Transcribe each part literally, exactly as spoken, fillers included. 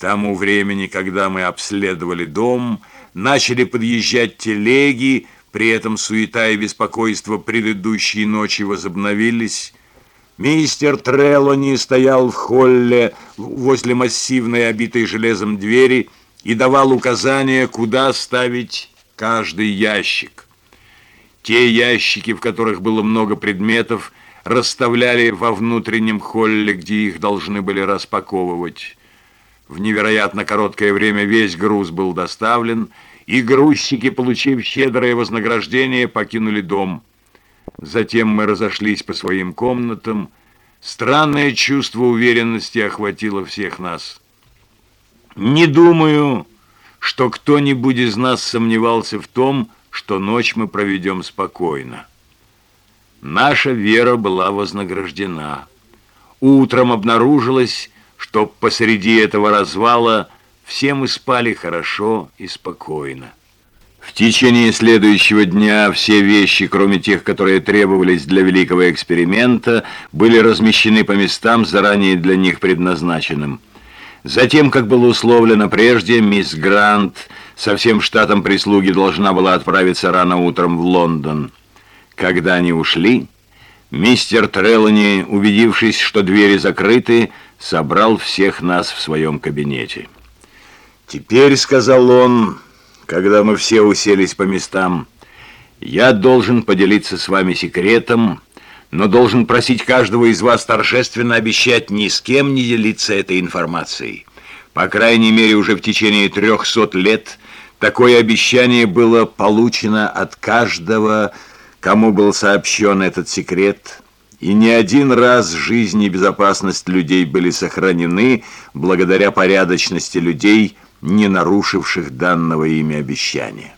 тому времени, когда мы обследовали дом, начали подъезжать телеги, при этом суета и беспокойство предыдущей ночи возобновились. Мистер Трелони стоял в холле возле массивной, обитой железом двери и давал указания, куда ставить каждый ящик. Те ящики, в которых было много предметов, расставляли во внутреннем холле, где их должны были распаковывать. В невероятно короткое время весь груз был доставлен, и грузчики, получив щедрое вознаграждение, покинули дом. Затем мы разошлись по своим комнатам. Странное чувство уверенности охватило всех нас. Не думаю, что кто-нибудь из нас сомневался в том, что ночь мы проведем спокойно. Наша вера была вознаграждена. Утром обнаружилось, что посреди этого развала все мы спали хорошо и спокойно. В течение следующего дня все вещи, кроме тех, которые требовались для великого эксперимента, были размещены по местам, заранее для них предназначенным. Затем, как было условлено прежде, мисс Грант со всем штатом прислуги должна была отправиться рано утром в Лондон. Когда они ушли, мистер Трелони, убедившись, что двери закрыты, собрал всех нас в своем кабинете. «Теперь, — сказал он, когда мы все уселись по местам, — я должен поделиться с вами секретом, но должен просить каждого из вас торжественно обещать ни с кем не делиться этой информацией. По крайней мере, уже в течение трехсот лет такое обещание было получено от каждого, кому был сообщен этот секрет, и не один раз жизнь и безопасность людей были сохранены благодаря порядочности людей, не нарушивших данного ими обещания.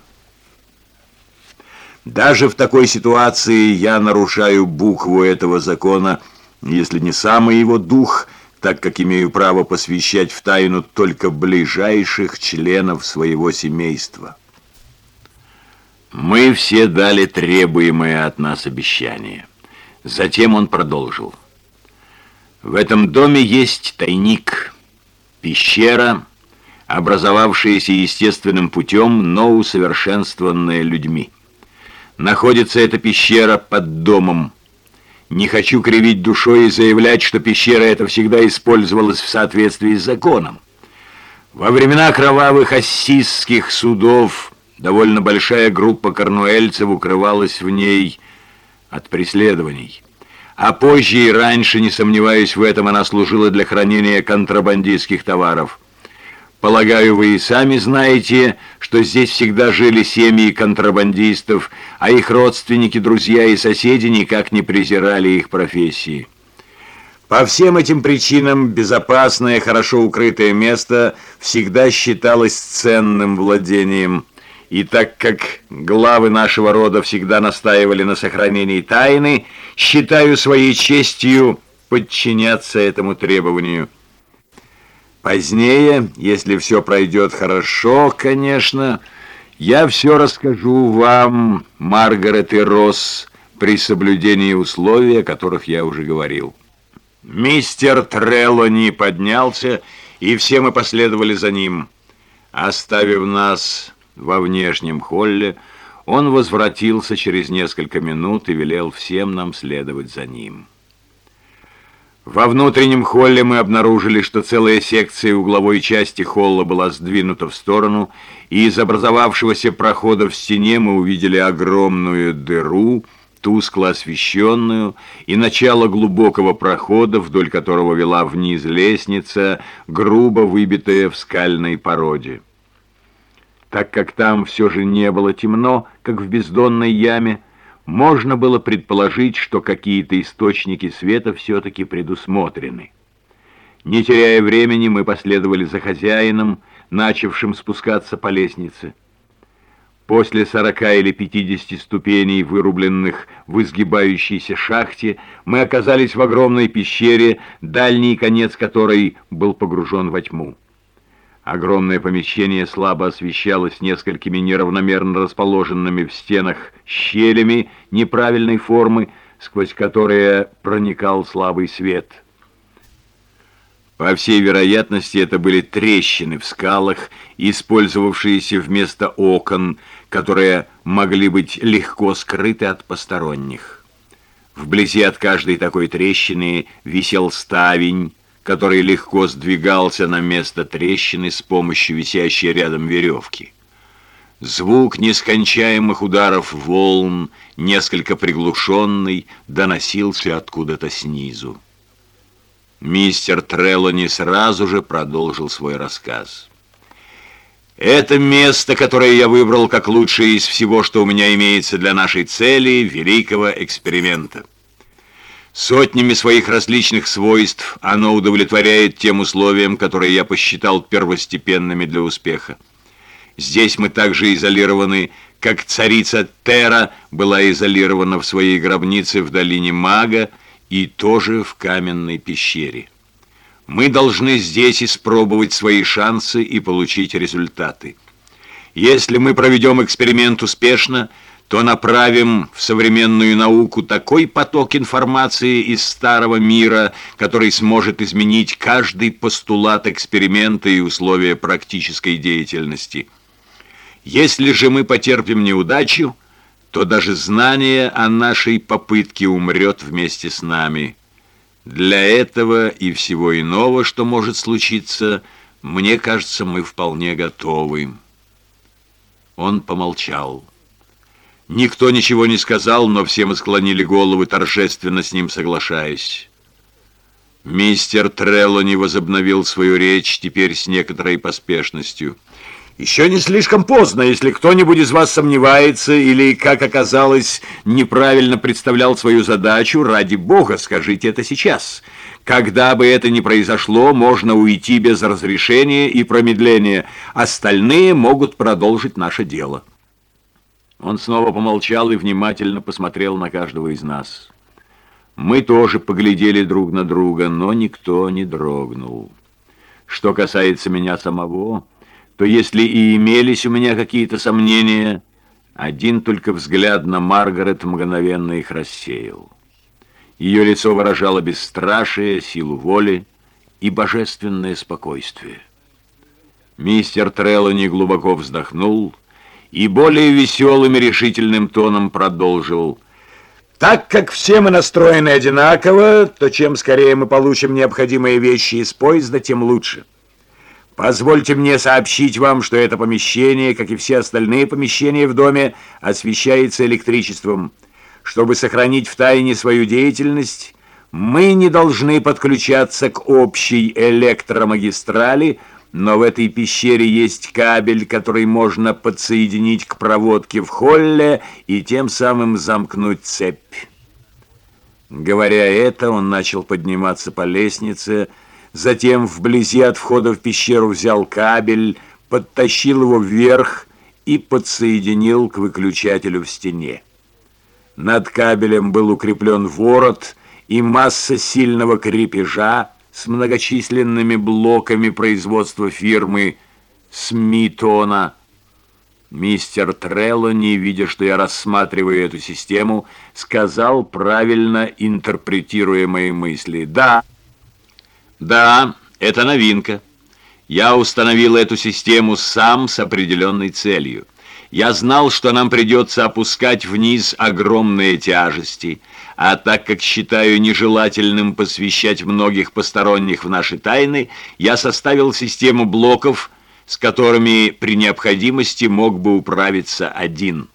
Даже в такой ситуации я нарушаю букву этого закона, если не самый его дух, так как имею право посвящать в тайну только ближайших членов своего семейства. Мы все дали требуемое от нас обещание. Затем он продолжил. В этом доме есть тайник, пещера, образовавшаяся естественным путем, но усовершенствованная людьми. Находится эта пещера под домом. Не хочу кривить душой и заявлять, что пещера эта всегда использовалась в соответствии с законом. Во времена кровавых ассизских судов довольно большая группа корнуэльцев укрывалась в ней от преследований. А позже и раньше, не сомневаюсь в этом, она служила для хранения контрабандистских товаров. Полагаю, вы и сами знаете, что здесь всегда жили семьи контрабандистов, а их родственники, друзья и соседи никак не презирали их профессии. По всем этим причинам безопасное, хорошо укрытое место всегда считалось ценным владением. И так как главы нашего рода всегда настаивали на сохранении тайны, считаю своей честью подчиняться этому требованию. Позднее, если все пройдет хорошо, конечно, я все расскажу вам, Маргарет и Росс, при соблюдении условий, о которых я уже говорил. Мистер Трелони поднялся, и все мы последовали за ним. Оставив нас во внешнем холле, он возвратился через несколько минут и велел всем нам следовать за ним. Во внутреннем холле мы обнаружили, что целая секция угловой части холла была сдвинута в сторону, и из образовавшегося прохода в стене мы увидели огромную дыру, тускло освещенную, и начало глубокого прохода, вдоль которого вела вниз лестница, грубо выбитая в скальной породе. Так как там все же не было темно, как в бездонной яме, можно было предположить, что какие-то источники света все-таки предусмотрены. Не теряя времени, мы последовали за хозяином, начавшим спускаться по лестнице. После сорока или пятидесяти ступеней, вырубленных в изгибающейся шахте, мы оказались в огромной пещере, дальний конец которой был погружен во тьму. Огромное помещение слабо освещалось несколькими неравномерно расположенными в стенах щелями неправильной формы, сквозь которые проникал слабый свет. По всей вероятности, это были трещины в скалах, использовавшиеся вместо окон, которые могли быть легко скрыты от посторонних. Вблизи от каждой такой трещины висел ставень, который легко сдвигался на место трещины с помощью висящей рядом веревки. Звук нескончаемых ударов волн, несколько приглушенный, доносился откуда-то снизу. Мистер Трелони сразу же продолжил свой рассказ. «Это место, которое я выбрал как лучшее из всего, что у меня имеется для нашей цели, великого эксперимента. Сотнями своих различных свойств оно удовлетворяет тем условиям, которые я посчитал первостепенными для успеха. Здесь мы также изолированы, как царица Тера была изолирована в своей гробнице в долине Мага и тоже в каменной пещере. Мы должны здесь испробовать свои шансы и получить результаты. Если мы проведем эксперимент успешно, то направим в современную науку такой поток информации из старого мира, который сможет изменить каждый постулат эксперимента и условия практической деятельности. Если же мы потерпим неудачу, то даже знание о нашей попытке умрет вместе с нами. Для этого и всего иного, что может случиться, мне кажется, мы вполне готовы». Он помолчал. Никто ничего не сказал, но все мы склонили головы, торжественно с ним соглашаясь. Мистер Трелони возобновил свою речь, теперь с некоторой поспешностью. «Еще не слишком поздно, если кто-нибудь из вас сомневается или, как оказалось, неправильно представлял свою задачу, ради бога, скажите это сейчас. Когда бы это ни произошло, можно уйти без разрешения и промедления. Остальные могут продолжить наше дело». Он снова помолчал и внимательно посмотрел на каждого из нас. Мы тоже поглядели друг на друга, но никто не дрогнул. Что касается меня самого, то если и имелись у меня какие-то сомнения, один только взгляд на Маргарет мгновенно их рассеял. Ее лицо выражало бесстрашие, силу воли и божественное спокойствие. Мистер Трелони глубоко вздохнул и более веселым и решительным тоном продолжил. «Так как все мы настроены одинаково, то чем скорее мы получим необходимые вещи из поезда, тем лучше. Позвольте мне сообщить вам, что это помещение, как и все остальные помещения в доме, освещается электричеством. Чтобы сохранить в тайне свою деятельность, мы не должны подключаться к общей электромагистрали, но в этой пещере есть кабель, который можно подсоединить к проводке в холле и тем самым замкнуть цепь». Говоря это, он начал подниматься по лестнице, затем вблизи от входа в пещеру взял кабель, подтащил его вверх и подсоединил к выключателю в стене. Над кабелем был укреплен ворот и масса сильного крепежа с многочисленными блоками производства фирмы Смитона. Мистер Трелони, видя, что я рассматриваю эту систему, сказал, правильно интерпретируя мои мысли: «Да, да, это новинка. Я установил эту систему сам с определенной целью. Я знал, что нам придется опускать вниз огромные тяжести, а так как считаю нежелательным посвящать многих посторонних в наши тайны, я составил систему блоков, с которыми при необходимости мог бы управиться один».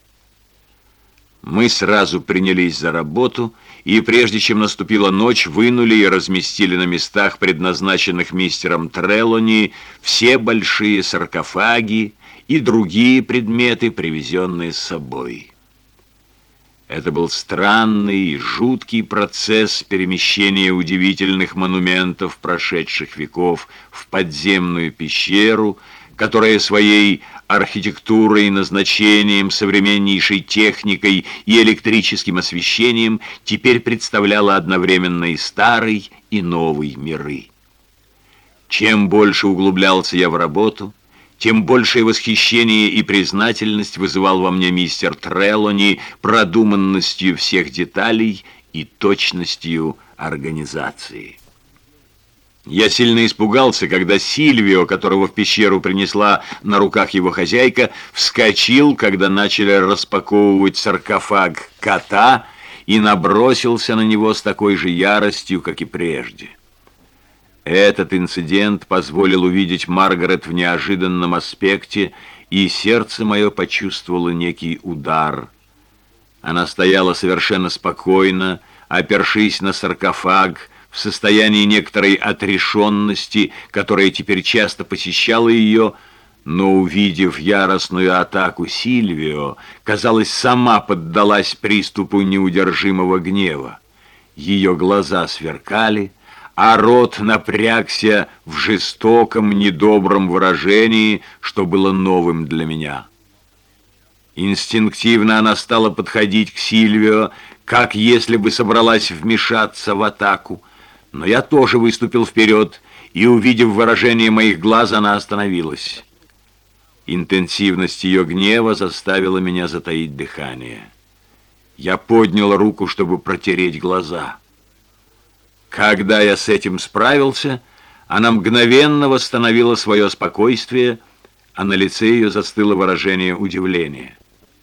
Мы сразу принялись за работу, и прежде чем наступила ночь, вынули и разместили на местах, предназначенных мистером Трелони, все большие саркофаги и другие предметы, привезенные с собой. Это был странный и жуткий процесс перемещения удивительных монументов прошедших веков в подземную пещеру, которая своей архитектурой, назначением, современнейшей техникой и электрическим освещением теперь представляла одновременно и старый, и новый миры. Чем больше углублялся я в работу, тем большее восхищение и признательность вызывал во мне мистер Трелони продуманностью всех деталей и точностью организации. Я сильно испугался, когда Сильвио, которого в пещеру принесла на руках его хозяйка, вскочил, когда начали распаковывать саркофаг кота, и набросился на него с такой же яростью, как и прежде. Этот инцидент позволил увидеть Маргарет в неожиданном аспекте, и сердце мое почувствовало некий удар. Она стояла совершенно спокойно, опершись на саркофаг, в состоянии некоторой отрешенности, которая теперь часто посещала ее, но, увидев яростную атаку Сильвио, казалось, сама поддалась приступу неудержимого гнева. Ее глаза сверкали, а рот напрягся в жестоком, недобром выражении, что было новым для меня. Инстинктивно она стала подходить к Сильвио, как если бы собралась вмешаться в атаку, но я тоже выступил вперед, и, увидев выражение моих глаз, она остановилась. Интенсивность ее гнева заставила меня затаить дыхание. Я поднял руку, чтобы протереть глаза. Когда я с этим справился, она мгновенно восстановила свое спокойствие, а на лице ее застыло выражение удивления.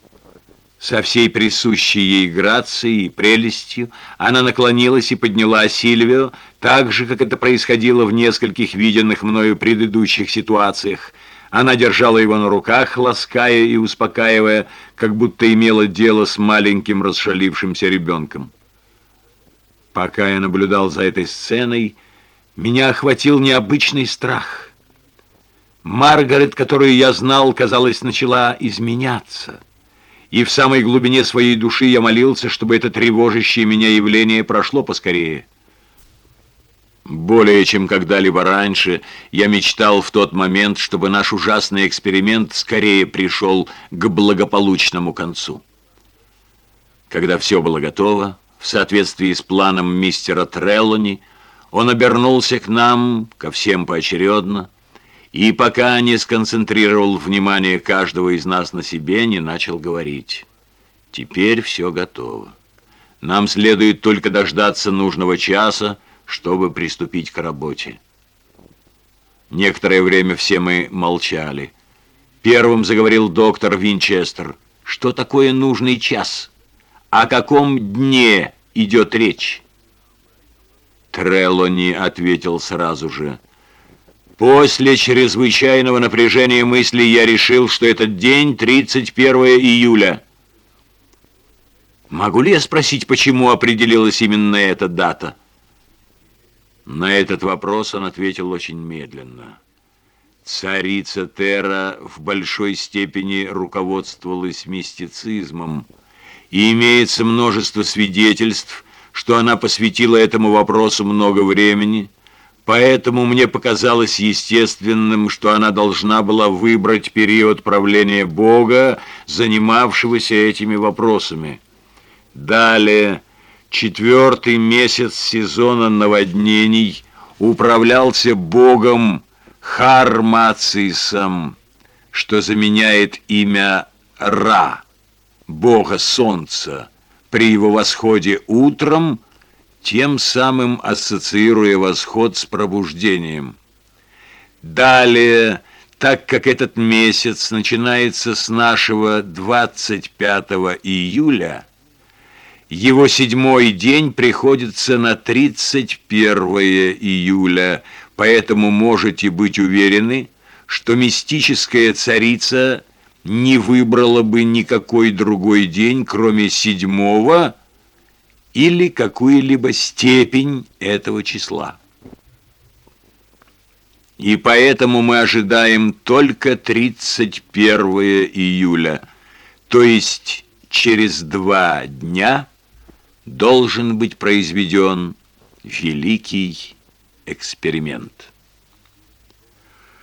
Со всей присущей ей грацией и прелестью она наклонилась и подняла Сильвио, так же, как это происходило в нескольких виденных мною предыдущих ситуациях. Она держала его на руках, лаская и успокаивая, как будто имела дело с маленьким расшалившимся ребенком. Пока я наблюдал за этой сценой, меня охватил необычный страх. Маргарет, которую я знал, казалось, начала изменяться. И в самой глубине своей души я молился, чтобы это тревожащее меня явление прошло поскорее. Более чем когда-либо раньше я мечтал в тот момент, чтобы наш ужасный эксперимент скорее пришел к благополучному концу. Когда все было готово, в соответствии с планом мистера Треллони, он обернулся к нам, ко всем поочередно, и пока не сконцентрировал внимание каждого из нас на себе, не начал говорить. Теперь все готово. Нам следует только дождаться нужного часа, чтобы приступить к работе. Некоторое время все мы молчали. Первым заговорил доктор Винчестер. Что такое нужный час? О каком дне идет речь? Треллони ответил сразу же. После чрезвычайного напряжения мыслей я решил, что этот день тридцать первое июля. Могу ли я спросить, почему определилась именно эта дата? На этот вопрос он ответил очень медленно. Царица Терра в большой степени руководствовалась мистицизмом, и имеется множество свидетельств, что она посвятила этому вопросу много времени. Поэтому мне показалось естественным, что она должна была выбрать период правления Бога, занимавшегося этими вопросами. Далее, четвертый месяц сезона наводнений управлялся Богом Хармацисом, что заменяет имя Ра, Бога Солнца, при его восходе утром, тем самым ассоциируя восход с пробуждением. Далее, так как этот месяц начинается с нашего двадцать пятого июля, его седьмой день приходится на тридцать первое июля, поэтому можете быть уверены, что мистическая царица не выбрала бы никакой другой день, кроме седьмого, или какую-либо степень этого числа. И поэтому мы ожидаем только тридцать первое июля, то есть через два дня должен быть произведен великий эксперимент.